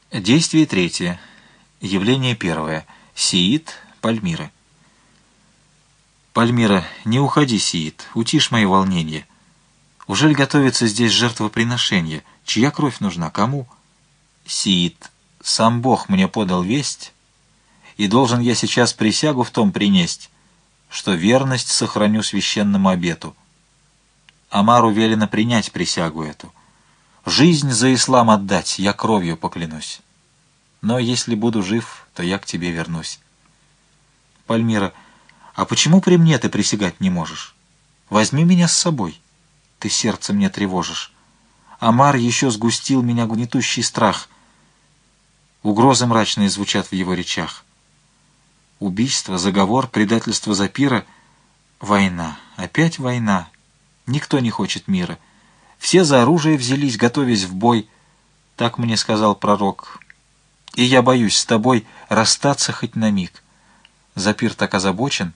Действие третье. Явление первое. Сиит, Пальмира. Пальмира, не уходи, Сиит, утишь мои волнения. Ужель готовится здесь жертвоприношение? Чья кровь нужна? Кому? Сиит, сам Бог мне подал весть, и должен я сейчас присягу в том принесть, что верность сохраню священному обету. Амару велено принять присягу эту. Жизнь за ислам отдать, я кровью поклянусь. Но если буду жив, то я к тебе вернусь. Пальмира, а почему при мне ты присягать не можешь? Возьми меня с собой. Ты сердце мне тревожишь. Амар еще сгустил меня гнетущий страх. Угрозы мрачные звучат в его речах. Убийство, заговор, предательство Запира. Война, опять война. Никто не хочет мира. Все за оружие взялись, готовясь в бой. Так мне сказал пророк. И я боюсь с тобой расстаться хоть на миг. Запир так озабочен.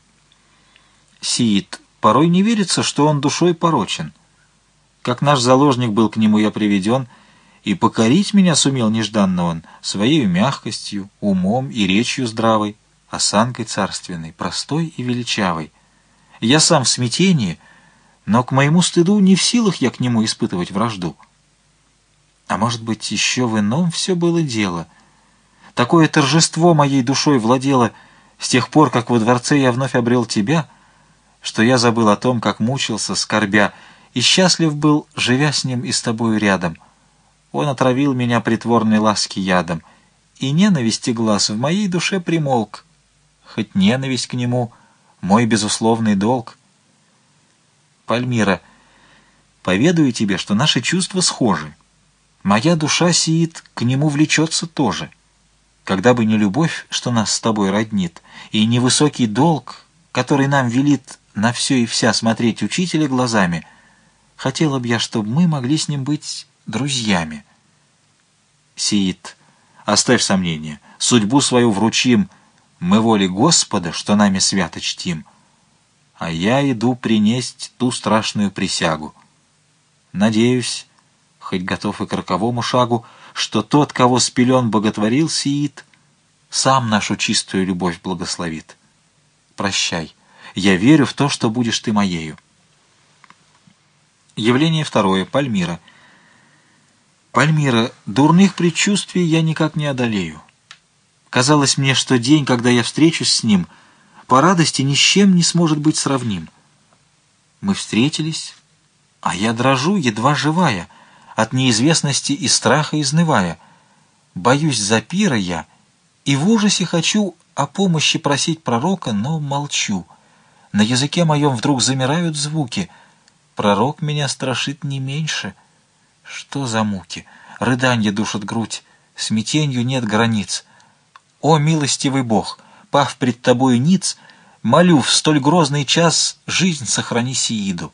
Сиит, порой не верится, что он душой порочен. Как наш заложник был к нему я приведен, и покорить меня сумел нежданно он своей мягкостью, умом и речью здравой, осанкой царственной, простой и величавой. Я сам в смятении, но к моему стыду не в силах я к нему испытывать вражду. А может быть, еще в ином все было дело. Такое торжество моей душой владело с тех пор, как во дворце я вновь обрел тебя, что я забыл о том, как мучился, скорбя, и счастлив был, живя с ним и с тобою рядом. Он отравил меня притворной ласки ядом, и ненависти глаз в моей душе примолк, хоть ненависть к нему — мой безусловный долг. Пальмира, поведаю тебе, что наши чувства схожи. Моя душа, Сиит, к нему влечется тоже. Когда бы не любовь, что нас с тобой роднит, и невысокий долг, который нам велит на все и вся смотреть учителя глазами, хотела б я, чтобы мы могли с ним быть друзьями. Сиит, оставь сомнения, судьбу свою вручим, мы воле Господа, что нами свято чтим, а я иду принесть ту страшную присягу. Надеюсь, хоть готов и к роковому шагу, что тот, кого с пелен боготворил Сиит, сам нашу чистую любовь благословит. Прощай, я верю в то, что будешь ты моею. Явление второе. Пальмира. Пальмира, дурных предчувствий я никак не одолею. Казалось мне, что день, когда я встречусь с ним, по радости ни с чем не сможет быть сравним. Мы встретились, а я дрожу, едва живая, от неизвестности и страха изнывая. Боюсь Запира я, и в ужасе хочу о помощи просить пророка, но молчу. На языке моем вдруг замирают звуки. Пророк меня страшит не меньше. Что за муки? Рыданье душат грудь, смятенью нет границ. О, милостивый Бог, пав пред тобою ниц, молю, в столь грозный час жизнь сохрани Сииду.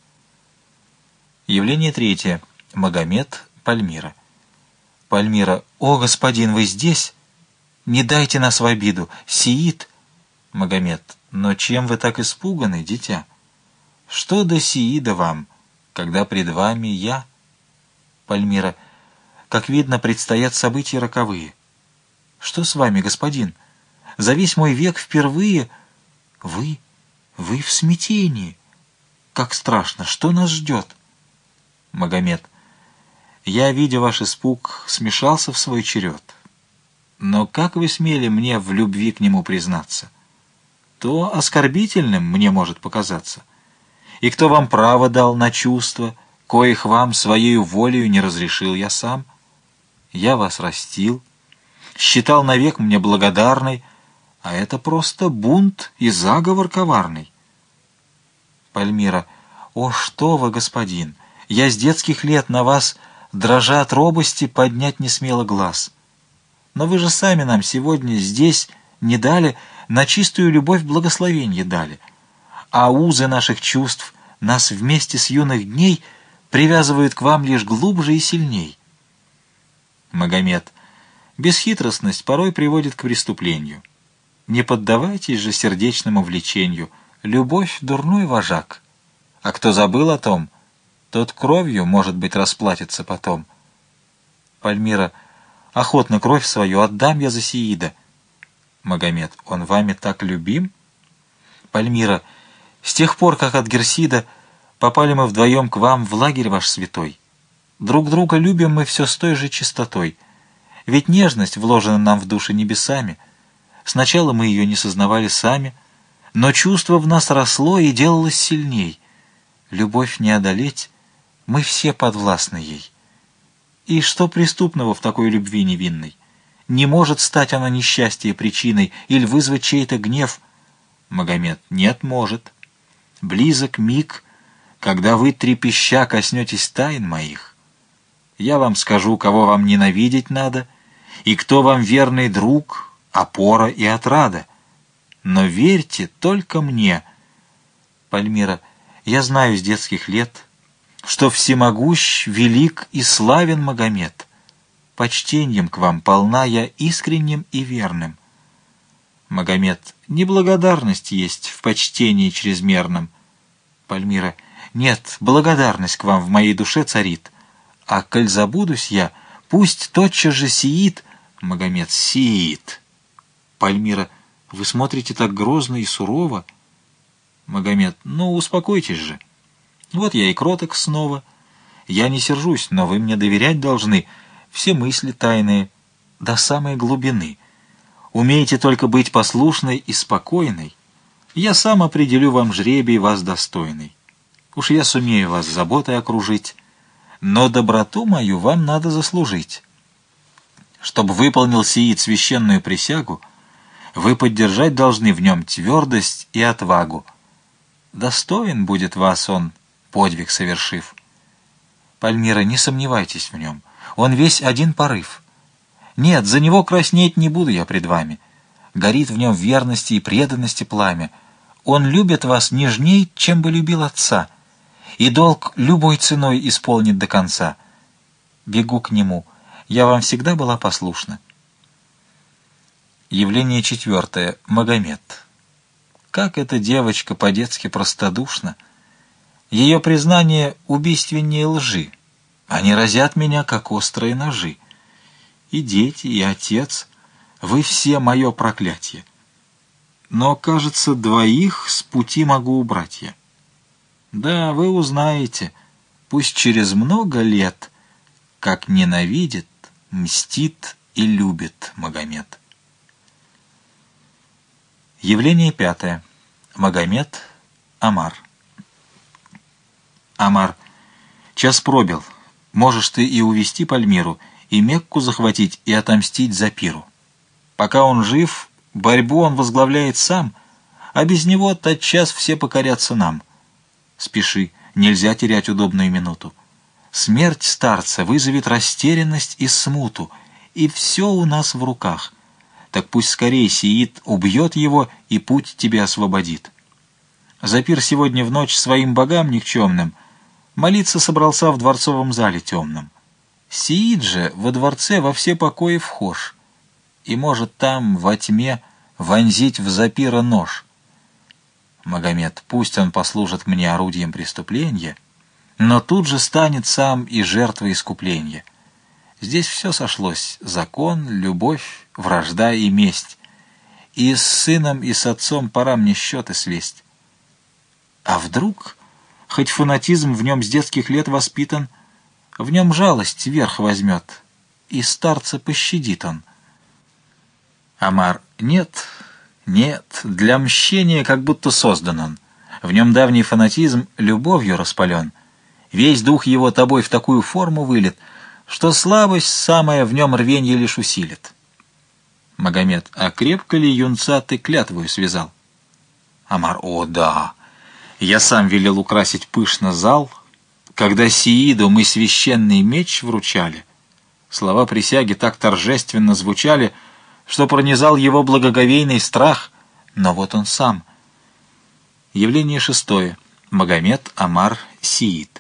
Явление третье. Магомед, Пальмира. Пальмира, о, господин, вы здесь? Не дайте нас в обиду. Сиит. Магомед, но чем вы так испуганы, дитя? Что до Сиида вам, когда пред вами я? Пальмира, как видно, предстоят события роковые. Что с вами, господин? За весь мой век впервые вы в смятении. Как страшно, что нас ждет? Магомед, я, видя ваш испуг, смешался в свой черед. Но как вы смели мне в любви к нему признаться? То оскорбительным мне может показаться. И кто вам право дал на чувства, коих вам своею волею не разрешил я сам? Я вас растил, считал навек мне благодарной, а это просто бунт и заговор коварный. Пальмира, о, что вы, господин, я с детских лет на вас, дрожа от робости, поднять не смела глаз. Но вы же сами нам сегодня здесь не дали, на чистую любовь благословенье дали, а узы наших чувств нас вместе с юных дней привязывают к вам лишь глубже и сильней. Магомед, бесхитростность порой приводит к преступлению. Не поддавайтесь же сердечному влечению, любовь — дурной вожак, а кто забыл о том, тот кровью, может быть, расплатится потом. Пальмира, Охотно кровь свою отдам я за Сеида. Магомед: он вами так любим? Пальмира: с тех пор, как от Герсида попали мы вдвоем к вам в лагерь ваш святой. Друг друга любим мы все с той же чистотой. Ведь нежность вложена нам в души небесами. Сначала мы ее не сознавали сами, но чувство в нас росло и делалось сильней. Любовь не одолеть, мы все подвластны ей. И что преступного в такой любви невинной? Не может стать она несчастья причиной или вызвать чей-то гнев? Магомед: нет, может. Близок миг, когда вы, трепеща, коснетесь тайн моих. Я вам скажу, кого вам ненавидеть надо, и кто вам верный друг, опора и отрада. Но верьте только мне. Пальмира: я знаю с детских лет, что всемогущ, велик и славен Магомед. Почтеньем к вам полна я искренним и верным. Магомед: неблагодарность есть в почтении чрезмерном. Пальмира: нет, благодарность к вам в моей душе царит. А коль забудусь я, пусть тотчас же сиит. Магомед: сиит. Пальмира: вы смотрите так грозно и сурово. Магомед: ну, успокойтесь же. Вот я и кроток снова. Я не сержусь, но вы мне доверять должны все мысли тайные до самой глубины. Умеете только быть послушной и спокойной. Я сам определю вам жребий вас достойный. Уж я сумею вас заботой окружить, но доброту мою вам надо заслужить. Чтоб выполнил сиит священную присягу, вы поддержать должны в нем твердость и отвагу. Достоин будет вас он, подвиг совершив. Пальмира: не сомневайтесь в нем, он весь один порыв. Нет, за него краснеть не буду я пред вами. Горит в нем верности и преданности пламя. Он любит вас нежней, чем бы любил отца, и долг любой ценой исполнит до конца. Бегу к нему, я вам всегда была послушна. Явление 4. Магомед. Как эта девочка по-детски простодушна! Ее признание убийственнее лжи. Они разят меня, как острые ножи. И дети, и отец, вы все мое проклятие. Но, кажется, двоих с пути могу убрать я. Да, вы узнаете, пусть через много лет, как ненавидит, мстит и любит Магомед. Явление 5. Магомед, Омар. Омар: час пробил. Можешь ты и увести Пальмиру, и Мекку захватить, и отомстить за Пиру. Пока он жив, борьбу он возглавляет сам, а без него тотчас все покорятся нам. Спеши, нельзя терять удобную минуту. Смерть старца вызовет растерянность и смуту, и все у нас в руках. Так пусть скорее сиит, убьет его и путь тебе освободит. Запир сегодня в ночь своим богам никчемным молиться собрался в дворцовом зале темном. Сиит же во дворце во все покои вхож, и может там во тьме вонзить в Запира нож. Магомед: пусть он послужит мне орудием преступления, но тут же станет сам и жертвой искупления. Здесь все сошлось: закон, любовь, вражда и месть. И с сыном, и с отцом пора мне счеты свесть. А вдруг, хоть фанатизм в нем с детских лет воспитан, в нем жалость верх возьмет, и старца пощадит он. Омар: нет, нет, для мщения как будто создан он. В нем давний фанатизм любовью распален. Весь дух его тобой в такую форму вылет, что слабость самая в нем рвенье лишь усилит. Магомед: а крепко ли юнца ты клятвою связал? Омар: о да, я сам велел украсить пышно зал, когда Сииду мы священный меч вручали. Слова присяги так торжественно звучали, что пронизал его благоговейный страх, но вот он сам. Явление 6. Магомед, Омар, Сиит.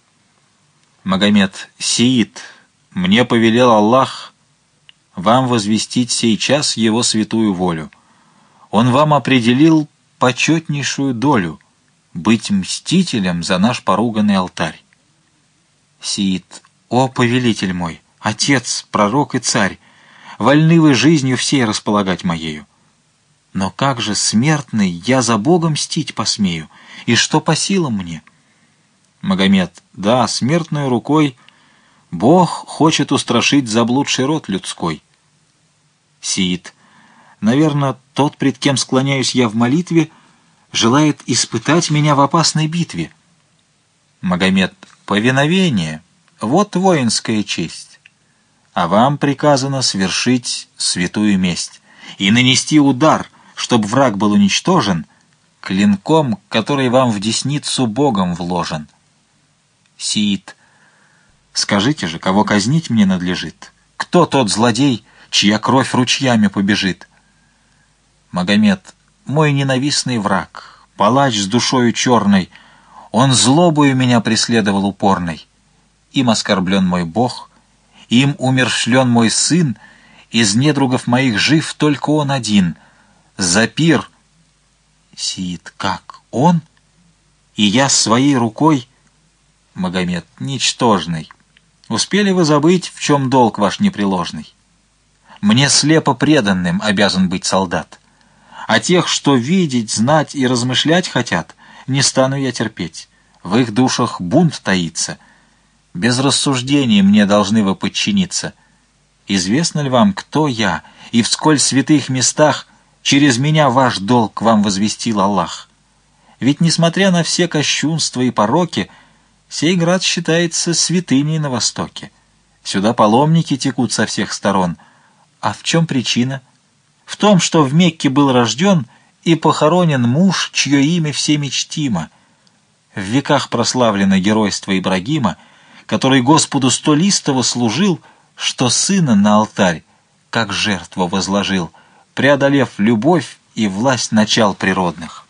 Магомед: сиит, мне повелел Аллах вам возвестить сей час его святую волю. Он вам определил почетнейшую долю — быть мстителем за наш поруганный алтарь. Сиит: о, повелитель мой, отец, пророк и царь! вольны вы жизнью всей располагать моею. Но как же, смертный, я за Бога мстить посмею, и что по силам мне? Магомед: да, смертную рукой Бог хочет устрашить заблудший род людской. Сиит: наверно, тот, пред кем склоняюсь я в молитве, желает испытать меня в опасной битве. Магомед: повиновение — вот воинская честь, а вам приказано свершить святую месть и нанести удар, чтоб враг был уничтожен, клинком, который вам в десницу Богом вложен. Сиит: скажите же, кого казнить мне надлежит? Кто тот злодей, чья кровь ручьями побежит? Магомед: мой ненавистный враг, палач с душою черной, он злобою меня преследовал упорной. Им оскорблен мой Бог, им умерщвлен мой сын, из недругов моих жив только он один. Запир. Сиит: как, он? И я своей рукой? Магомед: ничтожный, успели вы забыть, в чем долг ваш непреложный? Мне слепо преданным обязан быть солдат, а тех, что видеть, знать и размышлять хотят, не стану я терпеть. В их душах бунт таится. Без рассуждений мне должны вы подчиниться. Известно ли вам, кто я, и в сколь святых местах через меня ваш долг вам возвестил Аллах? Ведь, несмотря на все кощунства и пороки, сей град считается святыней на востоке. Сюда паломники текут со всех сторон. А в чем причина? В том, что в Мекке был рожден и похоронен муж, чье имя всеми чтимо. В веках прославлено геройство Ибрагима, который Господу столистово служил, что сына на алтарь, как жертву возложил, преодолев любовь и власть начал природных.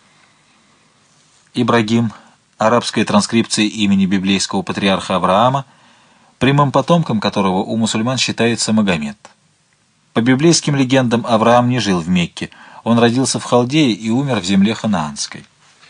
Ибрагим, арабская транскрипция имени библейского патриарха Авраама, прямым потомком которого у мусульман считается Магомед. По библейским легендам, Авраам не жил в Мекке, он родился в Халдее и умер в земле ханаанской.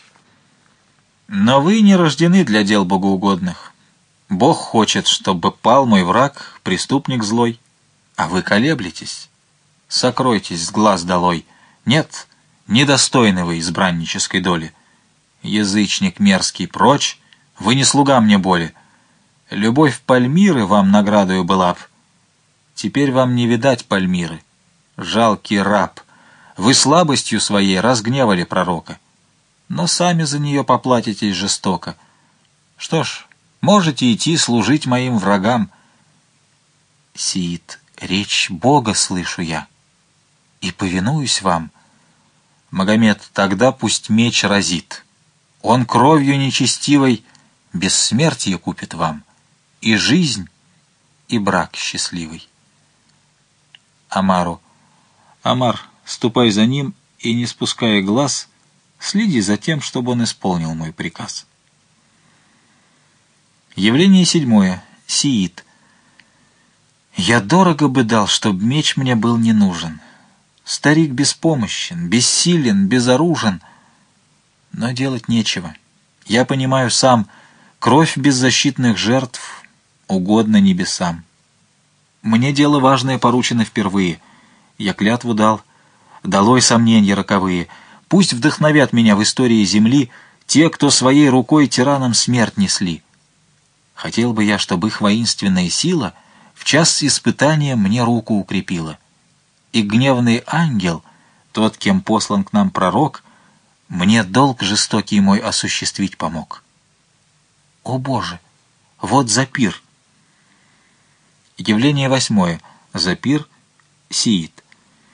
Но вы не рождены для дел богоугодных. Бог хочет, чтобы пал мой враг, преступник злой, а вы колеблетесь. Сокройтесь с глаз долой. Нет, недостойны вы избраннической доли. Язычник мерзкий, прочь, вы не слуга мне боли. Любовь Пальмиры вам наградою была б. Теперь вам не видать Пальмиры. Жалкий раб, вы слабостью своей разгневали пророка, но сами за нее поплатитесь жестоко. Что ж, можете идти служить моим врагам. Сиит: речь Бога слышу я и повинуюсь вам. Магомед: тогда пусть меч разит. Он кровью нечестивой бессмертие купит вам, и жизнь, и брак счастливый. Амару: Амар, ступай за ним и, не спуская глаз, следи за тем, чтобы он исполнил мой приказ. Явление 7. Сиит: я дорого бы дал, чтоб меч мне был не нужен. Старик беспомощен, бессилен, безоружен, но делать нечего. Я понимаю сам, кровь беззащитных жертв угодна небесам. Мне дело важное поручено впервые. Я клятву дал, долой сомнения роковые. Пусть вдохновят меня в истории земли те, кто своей рукой тиранам смерть несли. Хотел бы я, чтобы их воинственная сила в час испытания мне руку укрепила. И гневный ангел, тот, кем послан к нам пророк, мне долг жестокий мой осуществить помог. О Боже! Вот Запир. Явление 8. Запир. Сиит: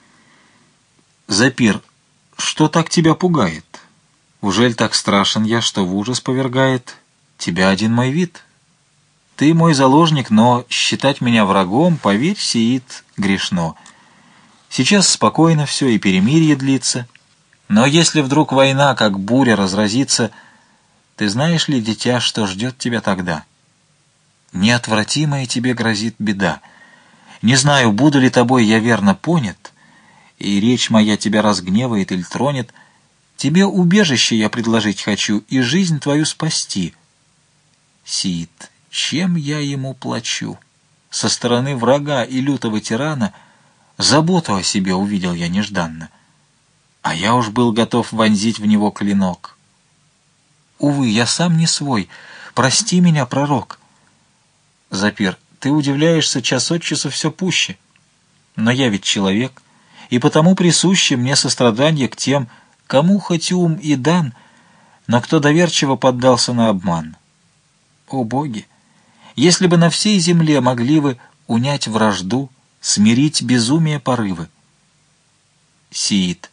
Запир, что так тебя пугает? Ужель так страшен я, что в ужас повергает тебя один мой вид? Ты мой заложник, но считать меня врагом, поверь, Сиит, грешно. Сейчас спокойно все и перемирие длится, но если вдруг война, как буря, разразится, ты знаешь ли, дитя, что ждет тебя тогда? Неотвратимая тебе грозит беда. Не знаю, буду ли тобой я верно понят, и речь моя тебя разгневает или тронет. Тебе убежище я предложить хочу и жизнь твою спасти. Сиит: чем я ему плачу? Со стороны врага и лютого тирана Заботу о себе увидел я нежданно, а я уж был готов вонзить в него клинок. Увы, я сам не свой, прости меня, пророк. Запир, ты удивляешься час от часу все пуще. Но я ведь человек, и потому присуще мне сострадание к тем, кому хоть ум и дан, но кто доверчиво поддался на обман. О боги! Если бы на всей земле могли вы унять вражду, смирить безумие порывы. Сиит.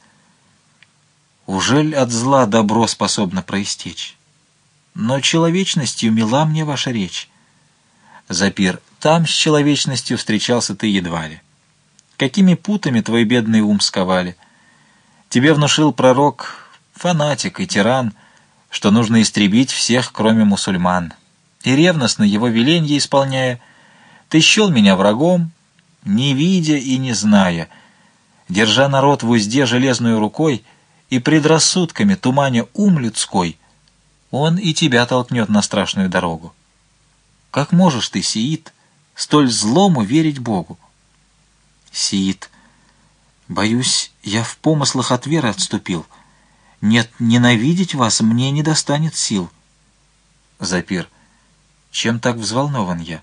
Ужель от зла добро способно проистечь? Но человечностью мила мне ваша речь. Запир. Там с человечностью встречался ты едва ли. Какими путами твой бедный ум сковали? Тебе внушил пророк, фанатик и тиран, что нужно истребить всех, кроме мусульман. И ревностно его веленье исполняя, ты счел меня врагом, не видя и не зная, держа народ в узде железной рукой и предрассудками туманя ум людской, он и тебя толкнет на страшную дорогу. Как можешь ты, Сиит, столь злому верить Богу? Сиит. Боюсь, я в помыслах от веры отступил. Нет, ненавидеть вас мне не достанет сил. Запир. Чем так взволнован я?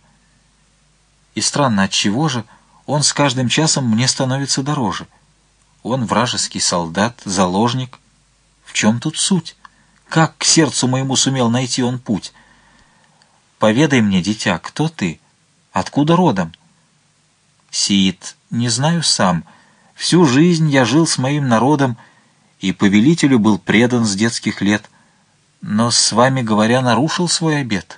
И странно, отчего же он с каждым часом мне становится дороже? Он вражеский солдат, заложник. В чем тут суть? Как к сердцу моему сумел найти он путь? Поведай мне, дитя, кто ты? Откуда родом? Сиит. Не знаю сам. Всю жизнь я жил с моим народом и повелителю был предан с детских лет, но, с вами говоря, нарушил свой обет.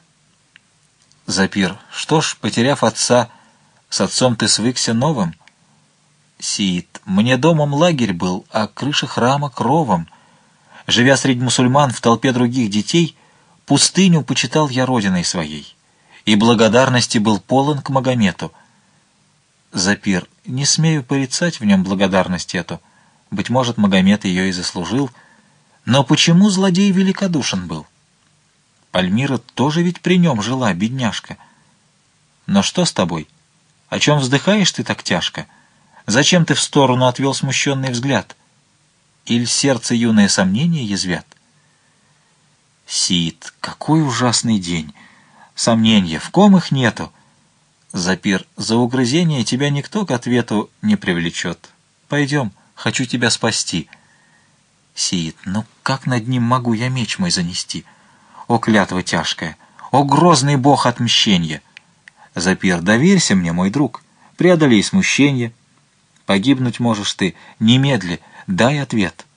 Запир. Что ж, потеряв отца, с отцом ты свыкся новым? Сиит. Мне домом лагерь был, а крыша храма кровом. Живя среди мусульман в толпе других детей, пустыню почитал я родиной своей, и благодарности был полон к Магомету. Запир. Не смею порицать в нем благодарность эту. Быть может, Магомет ее и заслужил. Но почему злодей великодушен был? Пальмира тоже ведь при нем жила, бедняжка. Но что с тобой? О чем вздыхаешь ты так тяжко? Зачем ты в сторону отвел смущенный взгляд? Иль сердце юное сомнения язвят? Сиит. Какой ужасный день! Сомнения, в ком их нету? Запир. За угрызение тебя никто к ответу не привлечет. Пойдем, хочу тебя спасти. Сиит. Ну как над ним могу я меч мой занести? О, клятва тяжкая! О, грозный бог отмщения! Запир. Доверься мне, мой друг, преодолей смущение. Погибнуть можешь ты, немедли, дай ответ.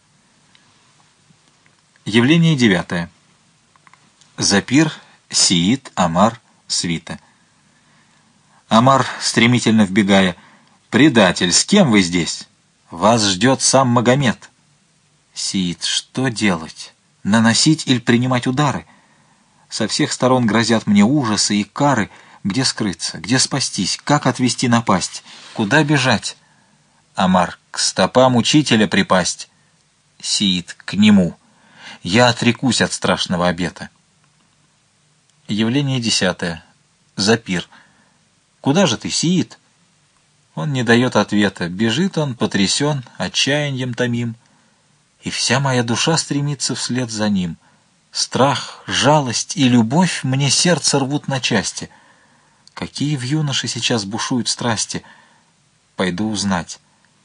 Явление 9. Запир, Сиит, Амар, свита. Амар, стремительно вбегая. «Предатель, с кем вы здесь? Вас ждет сам Магомет». Сиит. Что делать? Наносить или принимать удары? Со всех сторон грозят мне ужасы и кары. Где скрыться? Где спастись? Как отвести напасть? Куда бежать? Амар. К стопам учителя припасть. Сиит. К нему. Я отрекусь от страшного обета. Явление 10. Запир. Куда же ты, Сиит? Он не дает ответа. Бежит он, потрясен, отчаянием томим. И вся моя душа стремится вслед за ним. Страх, жалость и любовь мне сердце рвут на части. Какие в юноше сейчас бушуют страсти? Пойду узнать.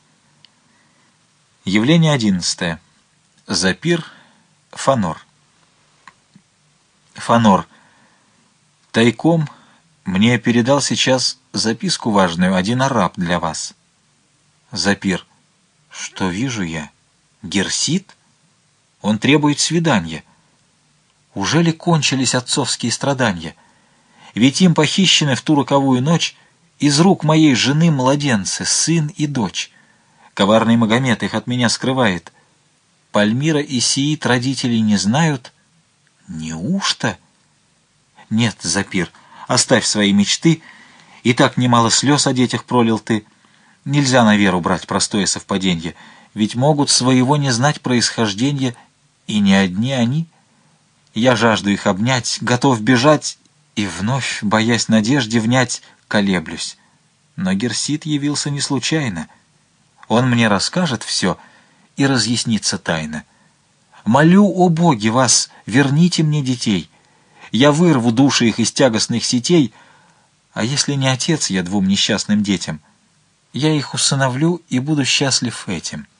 Явление 11. Запир, Фанор. Фанор. Тайком мне передал сейчас записку важную один араб для вас. Запир. Что вижу я? Герсит? Он требует свидания. Ужели кончились отцовские страдания? Ведь им похищены в ту роковую ночь из рук моей жены младенцы, сын и дочь. Коварный Магомет их от меня скрывает. Пальмира и Сиит родителей не знают. Неужто? Нет, Запир, оставь свои мечты. И так немало слез о детях пролил ты. Нельзя на веру брать простое совпаденье, ведь могут своего не знать происхождения, и не одни они. Я жажду их обнять, готов бежать, и вновь, боясь надежде внять, колеблюсь. Но Герсит явился не случайно. Он мне расскажет все, и разъяснится тайна. Молю, о боги, вас, верните мне детей. Я вырву души их из тягостных сетей, а если не отец я двум несчастным детям, я их усыновлю и буду счастлив этим».